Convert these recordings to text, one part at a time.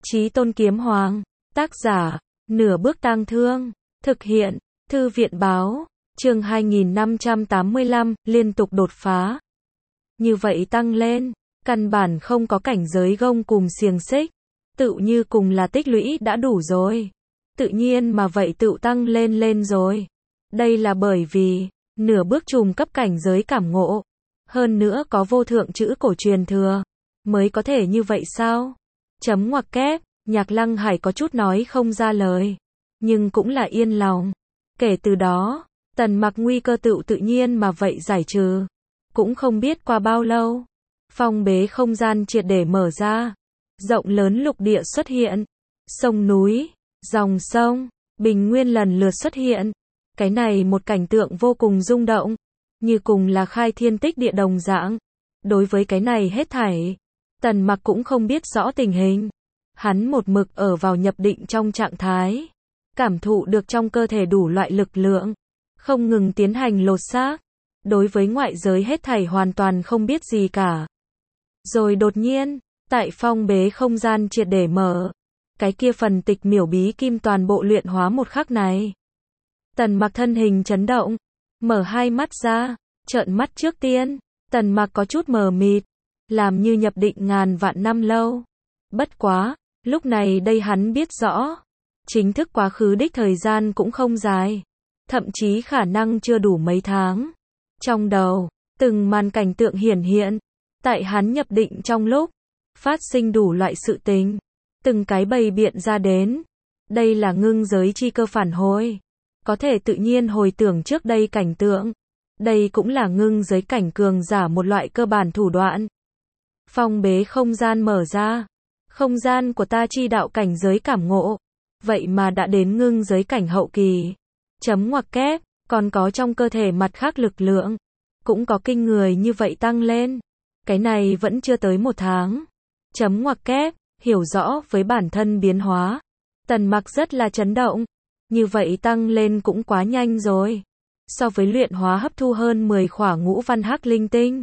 Chí Tôn Kiếm Hoàng, tác giả, Nửa Bước Tang Thương, thực hiện, Thư viện Báo, chương 2585, liên tục đột phá. Như vậy tăng lên, căn bản không có cảnh giới gông cùng xiềng xích, tự như cùng là tích lũy đã đủ rồi. Tự nhiên mà vậy tự tăng lên rồi. Đây là bởi vì, nửa bước trùm cấp cảnh giới cảm ngộ, hơn nữa có vô thượng chữ cổ truyền thừa, mới có thể như vậy sao? Chấm ngoặc kép, Nhạc Lăng Hải có chút nói không ra lời, nhưng cũng là yên lòng. Kể từ đó, Tần Mặc nguy cơ tự nhiên mà vậy giải trừ. Cũng không biết qua bao lâu, phong bế không gian triệt để mở ra, rộng lớn lục địa xuất hiện, sông núi, dòng sông, bình nguyên lần lượt xuất hiện. Cái này một cảnh tượng vô cùng rung động, như cùng là khai thiên tích địa đồng dạng. Đối với cái này hết thảy, Tần Mặc cũng không biết rõ tình hình. Hắn một mực ở vào nhập định trong trạng thái, cảm thụ được trong cơ thể đủ loại lực lượng, không ngừng tiến hành lột xác. Đối với ngoại giới hết thảy hoàn toàn không biết gì cả. Rồi đột nhiên, tại phong bế không gian triệt để mở, cái kia phần tịch miểu bí kim toàn bộ luyện hóa một khắc này. Tần Mặc thân hình chấn động, mở hai mắt ra, trợn mắt trước tiên, Tần Mặc có chút mờ mịt, làm như nhập định ngàn vạn năm lâu. Bất quá, lúc này đây hắn biết rõ, chính thức quá khứ đích thời gian cũng không dài, thậm chí khả năng chưa đủ mấy tháng. Trong đầu, từng màn cảnh tượng hiển hiện, tại hắn nhập định trong lúc, phát sinh đủ loại sự tình, từng cái bày biện ra đến. Đây là ngưng giới chi cơ phản hồi, có thể tự nhiên hồi tưởng trước đây cảnh tượng. Đây cũng là ngưng giới cảnh cường giả một loại cơ bản thủ đoạn. Phong bế không gian mở ra, không gian của ta chi đạo cảnh giới cảm ngộ, vậy mà đã đến ngưng giới cảnh hậu kỳ. Chấm ngoặc kép, còn có trong cơ thể mặt khác lực lượng, cũng có kinh người như vậy tăng lên. Cái này vẫn chưa tới một tháng. Chấm ngoặc kép, hiểu rõ với bản thân biến hóa. Tần Mặc rất là chấn động. Như vậy tăng lên cũng quá nhanh rồi. So với luyện hóa hấp thu hơn 10 khỏa ngũ văn hắc linh tinh,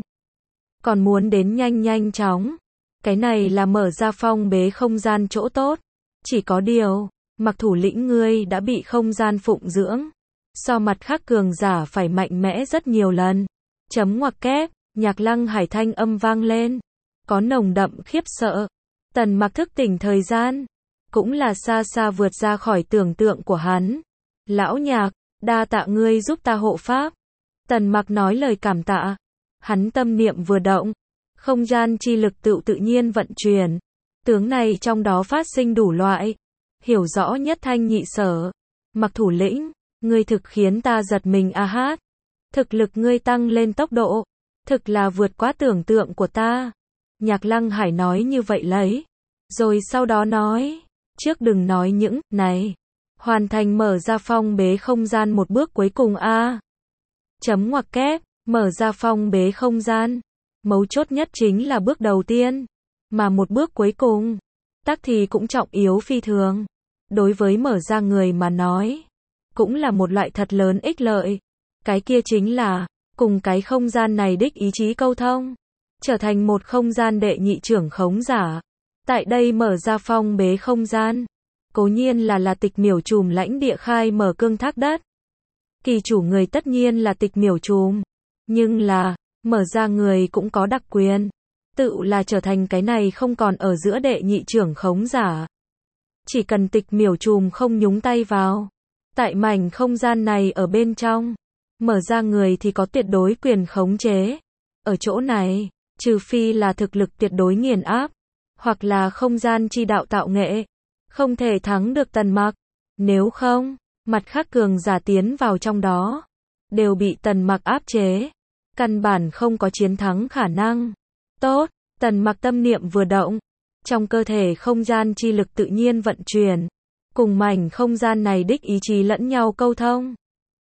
còn muốn đến nhanh chóng. Cái này là mở ra phong bế không gian chỗ tốt. Chỉ có điều, Mặc thủ lĩnh ngươi đã bị không gian phụng dưỡng, so mặt khác cường giả phải mạnh mẽ rất nhiều lần. Chấm ngoặc kép, Nhạc Lăng Hải thanh âm vang lên, có nồng đậm khiếp sợ. Tần Mặc thức tỉnh thời gian, cũng là xa xa vượt ra khỏi tưởng tượng của hắn. Lão Nhạc, đa tạ ngươi giúp ta hộ pháp. Tần Mặc nói lời cảm tạ. Hắn tâm niệm vừa động, không gian chi lực tự nhiên vận chuyển. Tướng này trong đó phát sinh đủ loại, hiểu rõ nhất thanh nhị sở. Mặc thủ lĩnh, ngươi thực khiến ta giật mình a hát. Thực lực ngươi tăng lên tốc độ, thực là vượt quá tưởng tượng của ta. Nhạc Lăng Hải nói như vậy lấy. Rồi sau đó nói, trước đừng nói những này. Hoàn thành mở ra phong bế không gian một bước cuối cùng a. Chấm ngoặc kép, mở ra phong bế không gian. Mấu chốt nhất chính là bước đầu tiên. Mà một bước cuối cùng, tắc thì cũng trọng yếu phi thường. Đối với mở ra người mà nói, cũng là một loại thật lớn ích lợi. Cái kia chính là, cùng cái không gian này đích ý chí câu thông. Trở thành một không gian đệ nhị trưởng khống giả. Tại đây mở ra phong bế không gian. Cố nhiên là tịch miểu trùm lãnh địa khai mở cương thác đất. Kỳ chủ người tất nhiên là tịch miểu trùm. Nhưng là, mở ra người cũng có đặc quyền. Tự là trở thành cái này không còn ở giữa đệ nhị trưởng khống giả. Chỉ cần tịch miểu trùm không nhúng tay vào. Tại mảnh không gian này ở bên trong. Mở ra người thì có tuyệt đối quyền khống chế. Ở chỗ này, trừ phi là thực lực tuyệt đối nghiền áp. Hoặc là không gian chi đạo tạo nghệ. Không thể thắng được Tần Mặc. Nếu không, mặt khác cường giả tiến vào trong đó, đều bị Tần Mặc áp chế. Căn bản không có chiến thắng khả năng. Tốt, Tần Mặc tâm niệm vừa động. Trong cơ thể không gian chi lực tự nhiên vận chuyển. Cùng mảnh không gian này đích ý chí lẫn nhau câu thông.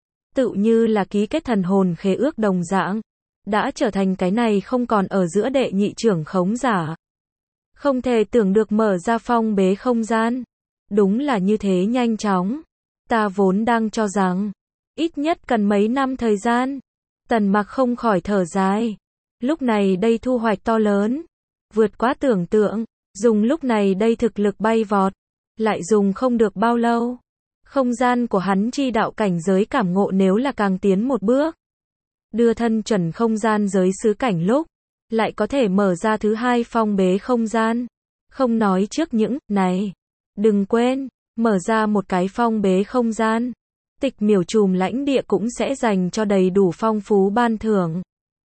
Tự như là ký kết thần hồn khế ước đồng dạng. Đã trở thành cái này không còn ở giữa đệ nhị trưởng khống giả. Không thể tưởng được mở ra phong bế không gian. Đúng là như thế nhanh chóng. Ta vốn đang cho rằng, ít nhất cần mấy năm thời gian. Tần Mặc không khỏi thở dài. Lúc này đây thu hoạch to lớn, vượt quá tưởng tượng. Dùng lúc này đây thực lực bay vọt, lại dùng không được bao lâu. Không gian của hắn chi đạo cảnh giới cảm ngộ nếu là càng tiến một bước, đưa thân chuẩn không gian giới xứ cảnh lúc, lại có thể mở ra thứ hai phong bế không gian. Không nói trước những này, đừng quên, mở ra một cái phong bế không gian, Tịch Miểu Trùm lãnh địa cũng sẽ dành cho đầy đủ phong phú ban thưởng.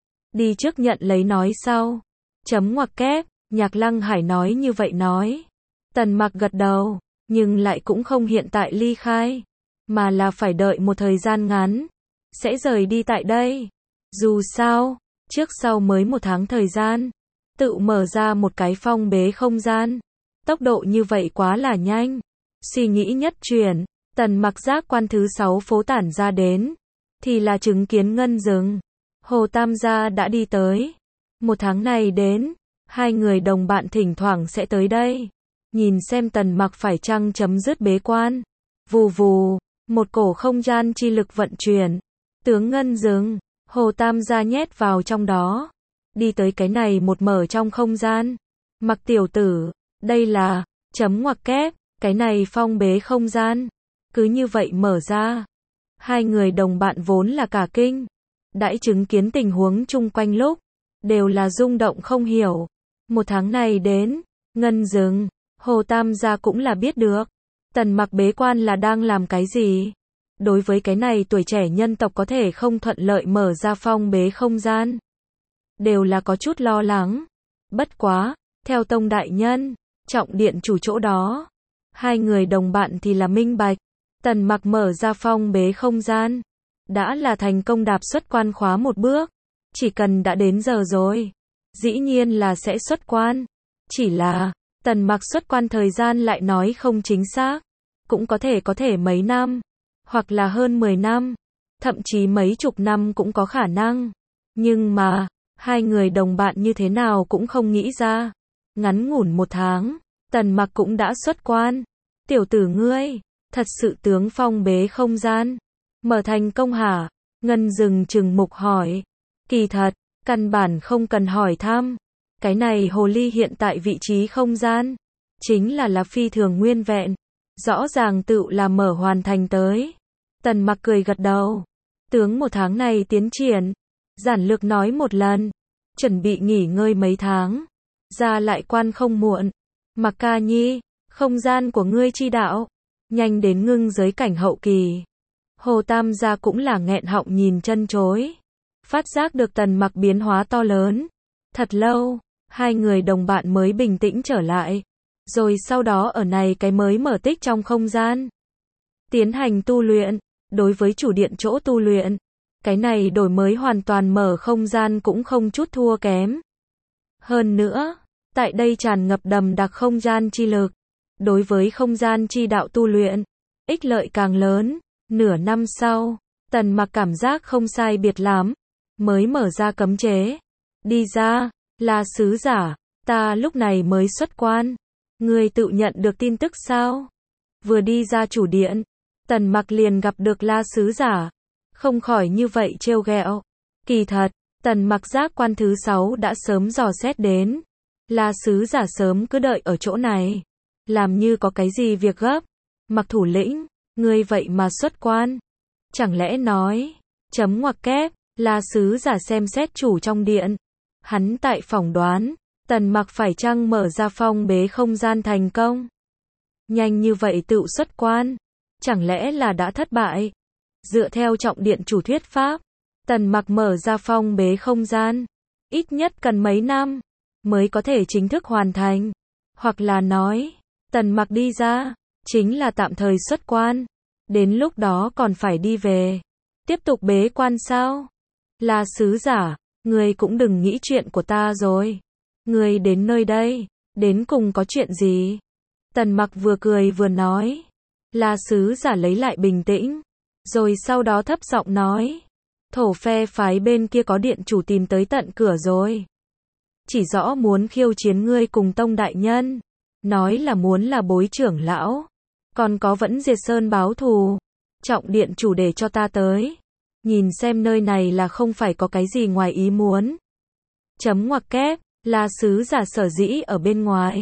Đi trước nhận lấy nói sau. Chấm ngoặc kép, Nhạc Lăng Hải nói như vậy nói. Tần Mặc gật đầu, nhưng lại cũng không hiện tại ly khai, mà là phải đợi một thời gian ngắn, sẽ rời đi tại đây. Dù sao, trước sau mới 1 tháng thời gian, tự mở ra một cái phong bế không gian. Tốc độ như vậy quá là nhanh. Suy nghĩ nhất chuyển, Tần Mặc giác quan thứ 6 phố tản ra đến, thì là chứng kiến Ngân Dừng. Hồ Tam gia đã đi tới. 1 tháng này đến, 2 người đồng bạn thỉnh thoảng sẽ tới đây, nhìn xem Tần Mặc phải chăng chấm dứt bế quan. Vù vù, một cổ không gian chi lực vận chuyển, tướng Ngân Dừng, Hồ Tam gia nhét vào trong đó, đi tới cái này một mở trong không gian. Mặc tiểu tử, đây là, chấm ngoặc kép, cái này phong bế không gian, cứ như vậy mở ra. 2 người đồng bạn vốn là cả kinh, đãi chứng kiến tình huống chung quanh lúc, đều là rung động không hiểu. 1 tháng này đến, Ngân Dừng, Hồ Tam gia cũng là biết được, Tần Mặc bế quan là đang làm cái gì. Đối với cái này tuổi trẻ nhân tộc có thể không thuận lợi mở ra phong bế không gian, đều là có chút lo lắng. Bất quá, theo Tông đại nhân, trọng điện chủ chỗ đó, 2 người đồng bạn thì là minh bạch, Tần Mặc mở ra phong bế không gian, đã là thành công đạp xuất quan khóa một bước, chỉ cần đã đến giờ rồi, dĩ nhiên là sẽ xuất quan. Chỉ là, Tần Mặc xuất quan thời gian lại nói không chính xác, cũng có thể mấy năm, hoặc là hơn 10 năm, thậm chí mấy chục năm cũng có khả năng. Nhưng mà, 2 người đồng bạn như thế nào cũng không nghĩ ra, ngắn ngủn 1 tháng, Tần Mặc cũng đã xuất quan. Tiểu tử ngươi, thật sự tướng phong bế không gian mở thành công hả? Ngân Dừng trừng mục hỏi. Kỳ thật, căn bản không cần hỏi thăm, cái này hồ ly hiện tại vị trí không gian chính là phi thường nguyên vẹn, rõ ràng tự là mở hoàn thành tới. Tần Mặc cười gật đầu. Tướng 1 tháng này tiến triển, giản lược nói một lần, chuẩn bị nghỉ ngơi mấy tháng, ra lại quan không muộn. Mặc ca nhi, không gian của ngươi chi đạo, nhanh đến ngưng giới cảnh hậu kỳ. Hồ Tam gia cũng là nghẹn họng nhìn chân chối, phát giác được Tần Mặc biến hóa to lớn. Thật lâu, 2 người đồng bạn mới bình tĩnh trở lại, rồi sau đó ở này cái mới mở tích trong không gian, tiến hành tu luyện. Đối với chủ điện chỗ tu luyện, cái này đổi mới hoàn toàn mở không gian cũng không chút thua kém. Hơn nữa, tại đây tràn ngập đầm đặc không gian chi lực, đối với không gian chi đạo tu luyện, ích lợi càng lớn. Nửa năm sau, Tần Mặc cảm giác không sai biệt lắm, mới mở ra cấm chế. Đi ra, là sứ giả, ta lúc này mới xuất quan. Ngươi tự nhận được tin tức sao? Vừa đi ra chủ điện, Tần Mặc liền gặp được La sứ giả, không khỏi như vậy trêu ghẹo. Kỳ thật, Tần Mặc giác quan thứ 6 đã sớm dò xét đến, La sứ giả sớm cứ đợi ở chỗ này, làm như có cái gì việc gấp. Mặc thủ lĩnh, ngươi vậy mà xuất quan, chẳng lẽ nói, chấm ngoặc kép, La sứ giả xem xét chủ trong điện, hắn tại phỏng đoán, Tần Mặc phải chăng mở ra phong bế không gian thành công. Nhanh như vậy tự xuất quan, chẳng lẽ là đã thất bại? Dựa theo trọng điện chủ thuyết pháp, Tần Mặc mở ra phong bế không gian, ít nhất cần mấy năm, mới có thể chính thức hoàn thành. Hoặc là nói, Tần Mặc đi ra, chính là tạm thời xuất quan, đến lúc đó còn phải đi về, tiếp tục bế quan sao? Là sứ giả, ngươi cũng đừng nghĩ chuyện của ta rồi. Ngươi đến nơi đây, đến cùng có chuyện gì? Tần Mặc vừa cười vừa nói. La sứ giả lấy lại bình tĩnh, rồi sau đó thấp giọng nói, thổ phe phái bên kia có điện chủ tìm tới tận cửa rồi. Chỉ rõ muốn khiêu chiến ngươi cùng Tông đại nhân, nói là muốn là bối trưởng lão, còn có vẫn diệt sơn báo thù. Trọng điện chủ để cho ta tới, nhìn xem nơi này là không phải có cái gì ngoài ý muốn. Chấm ngoặc kép, La sứ giả sở dĩ ở bên ngoài,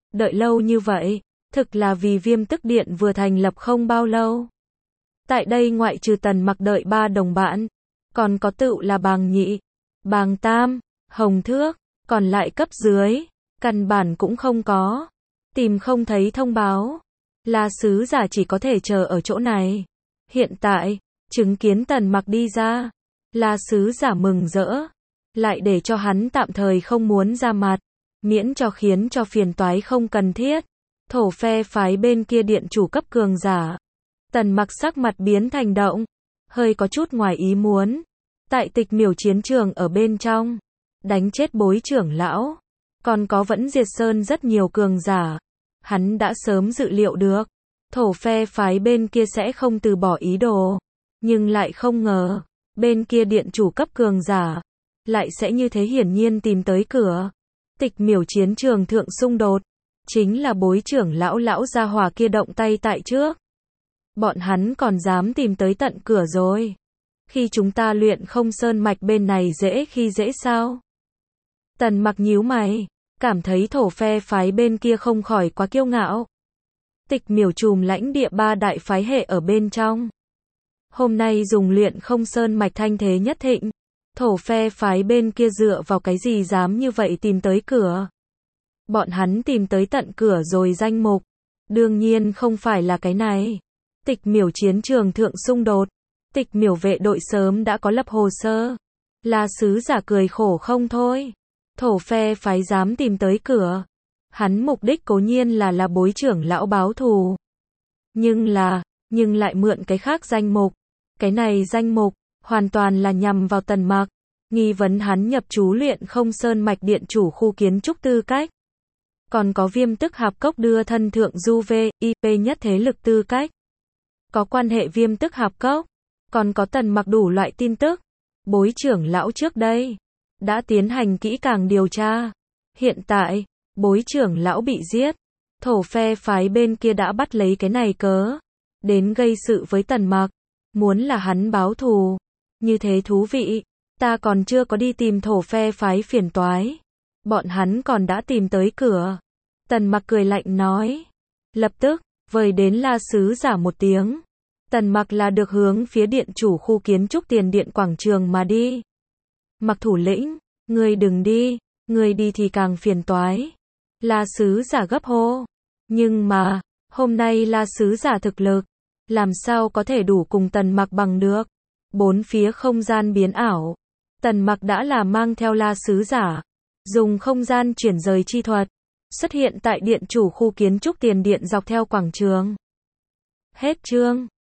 Đợi lâu như vậy, thực là vì Viêm Tức Điện vừa thành lập không bao lâu. Tại đây ngoại trừ Tần Mặc đợi 3 đồng bạn, còn có tựu là Bàng Nhị, Bàng Tam, Hồng Thước, còn lại cấp dưới, căn bản cũng không có. Tìm không thấy thông báo. La sứ giả chỉ có thể chờ ở chỗ này. Hiện tại, chứng kiến Tần Mặc đi ra, La sứ giả mừng rỡ, lại để cho hắn tạm thời không muốn ra mặt, miễn cho khiến cho phiền toái không cần thiết. Thổ phe phái bên kia điện chủ cấp cường giả. Tần Mặc sắc mặt biến thành động, hơi có chút ngoài ý muốn. Tại Tịch Miểu chiến trường ở bên trong, đánh chết Bối trưởng lão, còn có vẫn diệt sơn rất nhiều cường giả. Hắn đã sớm dự liệu được, thổ phe phái bên kia sẽ không từ bỏ ý đồ, nhưng lại không ngờ, bên kia điện chủ cấp cường giả, lại sẽ như thế hiển nhiên tìm tới cửa. Tịch Miểu chiến trường thượng xung đột, chính là Bối trưởng lão gia hỏa kia động tay tại trước. Bọn hắn còn dám tìm tới tận cửa rồi. Khi chúng ta luyện không sơn mạch bên này dễ khi dễ sao? Tần Mặc nhíu mày, cảm thấy thổ phe phái bên kia không khỏi quá kiêu ngạo. Tịch Miểu trùm lãnh địa 3 đại phái hệ ở bên trong. Hôm nay dùng luyện không sơn mạch thanh thế nhất thịnh. Thổ phe phái bên kia dựa vào cái gì dám như vậy tìm tới cửa? Bọn hắn tìm tới tận cửa rồi danh mục. Đương nhiên không phải là cái này. Tịch Miểu chiến trường thượng xung đột. Tịch Miểu vệ đội sớm đã có lập hồ sơ. La sứ giả cười khổ không thôi. Thổ phe phái dám tìm tới cửa. Hắn mục đích cố nhiên là Bối trưởng lão báo thù. Nhưng lại mượn cái khác danh mục. Cái này danh mục, hoàn toàn là nhằm vào Tần Mặc. Nghi vấn hắn nhập chú luyện không sơn mạch điện chủ khu kiến trúc tư cách. Còn có Viêm Tức Hạp Cốc đưa thân thượng du VIP nhất thế lực tư cách. Có quan hệ Viêm Tức Hạp Cốc. Còn có Tần Mặc đủ loại tin tức. Bối trưởng lão trước đây đã tiến hành kỹ càng điều tra. Hiện tại, Bối trưởng lão bị giết. Thổ phe phái bên kia đã bắt lấy cái này cớ. Đến gây sự với Tần Mặc. Muốn là hắn báo thù. Như thế thú vị. Ta còn chưa có đi tìm thổ phe phái phiền toái. Bọn hắn còn đã tìm tới cửa. Tần Mặc cười lạnh nói. Lập tức, vời đến La sứ giả một tiếng. Tần Mặc là được hướng phía điện chủ khu kiến trúc tiền điện quảng trường mà đi. Mặc thủ lĩnh, ngươi đừng đi, ngươi đi thì càng phiền toái. La sứ giả gấp hô. Nhưng mà, hôm nay La sứ giả thực lực, làm sao có thể đủ cùng Tần Mặc bằng được. Bốn phía không gian biến ảo. Tần Mặc đã là mang theo La sứ giả, dùng không gian chuyển rời chi thuật, xuất hiện tại điện chủ khu kiến trúc tiền điện dọc theo quảng trường. Hết chương.